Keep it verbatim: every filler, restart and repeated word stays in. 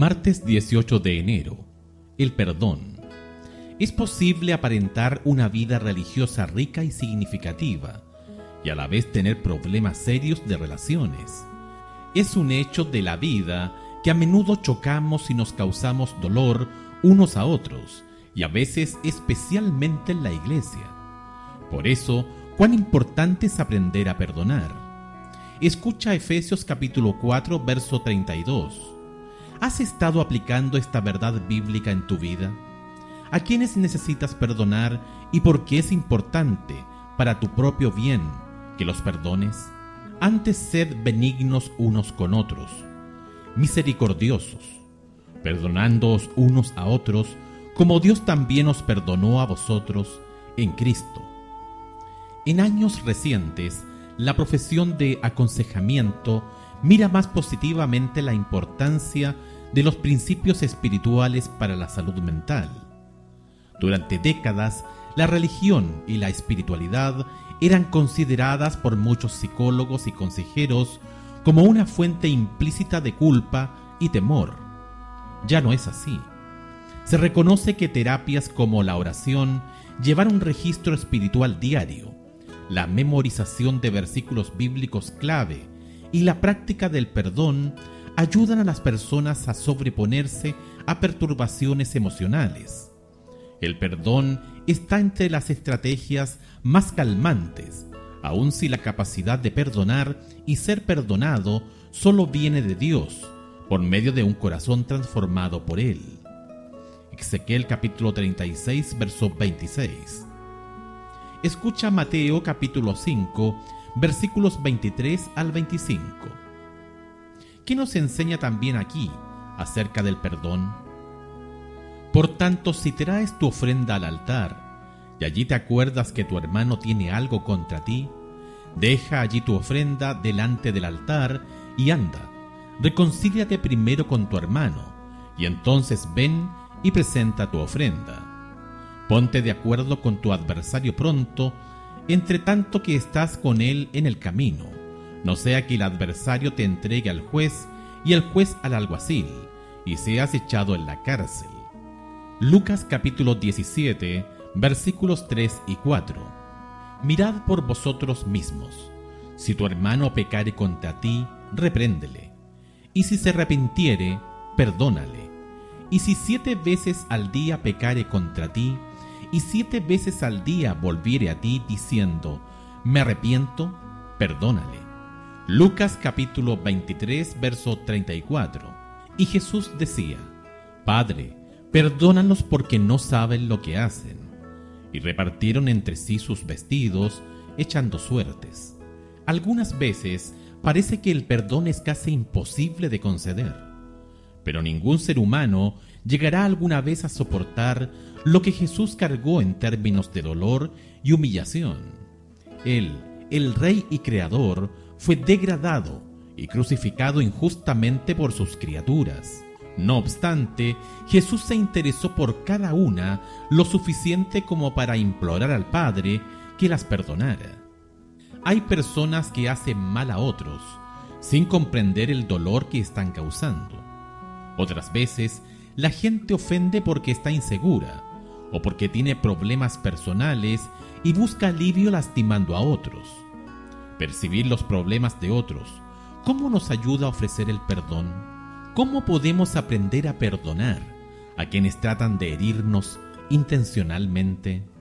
Martes dieciocho de enero. El perdón. Es posible aparentar una vida religiosa rica y significativa y a la vez tener problemas serios de relaciones. Es un hecho de la vida que a menudo chocamos y nos causamos dolor unos a otros, y a veces especialmente en la iglesia. Por eso, cuán importante es aprender a perdonar. Escucha Efesios capítulo cuatro, verso treinta y dos. ¿Has estado aplicando esta verdad bíblica en tu vida? ¿A quiénes necesitas perdonar y por qué es importante para tu propio bien que los perdones? Antes, sed benignos unos con otros, misericordiosos, perdonándoos unos a otros, como Dios también os perdonó a vosotros en Cristo. En años recientes, la profesión de aconsejamiento mira más positivamente la importancia de los principios espirituales para la salud mental. Durante décadas, la religión y la espiritualidad eran consideradas por muchos psicólogos y consejeros como una fuente implícita de culpa y temor. Ya no es así. Se reconoce que terapias como la oración, llevar un registro espiritual diario, la memorización de versículos bíblicos clave y la práctica del perdón ayudan a las personas a sobreponerse a perturbaciones emocionales. El perdón está entre las estrategias más calmantes, aun si la capacidad de perdonar y ser perdonado solo viene de Dios, por medio de un corazón transformado por Él. Ezequiel capítulo treinta y seis, verso veintiséis. Escucha Mateo capítulo cinco, versículos veintitrés al veinticinco. ¿Qué nos enseña también aquí acerca del perdón? Por tanto, si traes tu ofrenda al altar y allí te acuerdas que tu hermano tiene algo contra ti, deja allí tu ofrenda delante del altar y anda, reconcíliate primero con tu hermano y entonces ven y presenta tu ofrenda. Ponte de acuerdo con tu adversario pronto, entre tanto que estás con él en el camino, no sea que el adversario te entregue al juez y el juez al alguacil, y seas echado en la cárcel. Lucas capítulo diecisiete, versículos tres y cuatro. Mirad por vosotros mismos. Si tu hermano pecare contra ti, repréndele, y si se arrepintiere, perdónale. Y si siete veces al día pecare contra ti, y siete veces al día volviere a ti diciendo, me arrepiento, perdónale. Lucas capítulo veintitrés, verso treinta y cuatro. Y Jesús decía, Padre, perdónalos porque no saben lo que hacen. Y repartieron entre sí sus vestidos, echando suertes. Algunas veces parece que el perdón es casi imposible de conceder. Pero ningún ser humano llegará alguna vez a soportar lo que Jesús cargó en términos de dolor y humillación. Él, el Rey y Creador, fue degradado y crucificado injustamente por sus criaturas. No obstante, Jesús se interesó por cada una lo suficiente como para implorar al Padre que las perdonara. Hay personas que hacen mal a otros sin comprender el dolor que están causando. Otras veces, la gente ofende porque está insegura o porque tiene problemas personales y busca alivio lastimando a otros. Percibir los problemas de otros, ¿cómo nos ayuda a ofrecer el perdón? ¿Cómo podemos aprender a perdonar a quienes tratan de herirnos intencionalmente?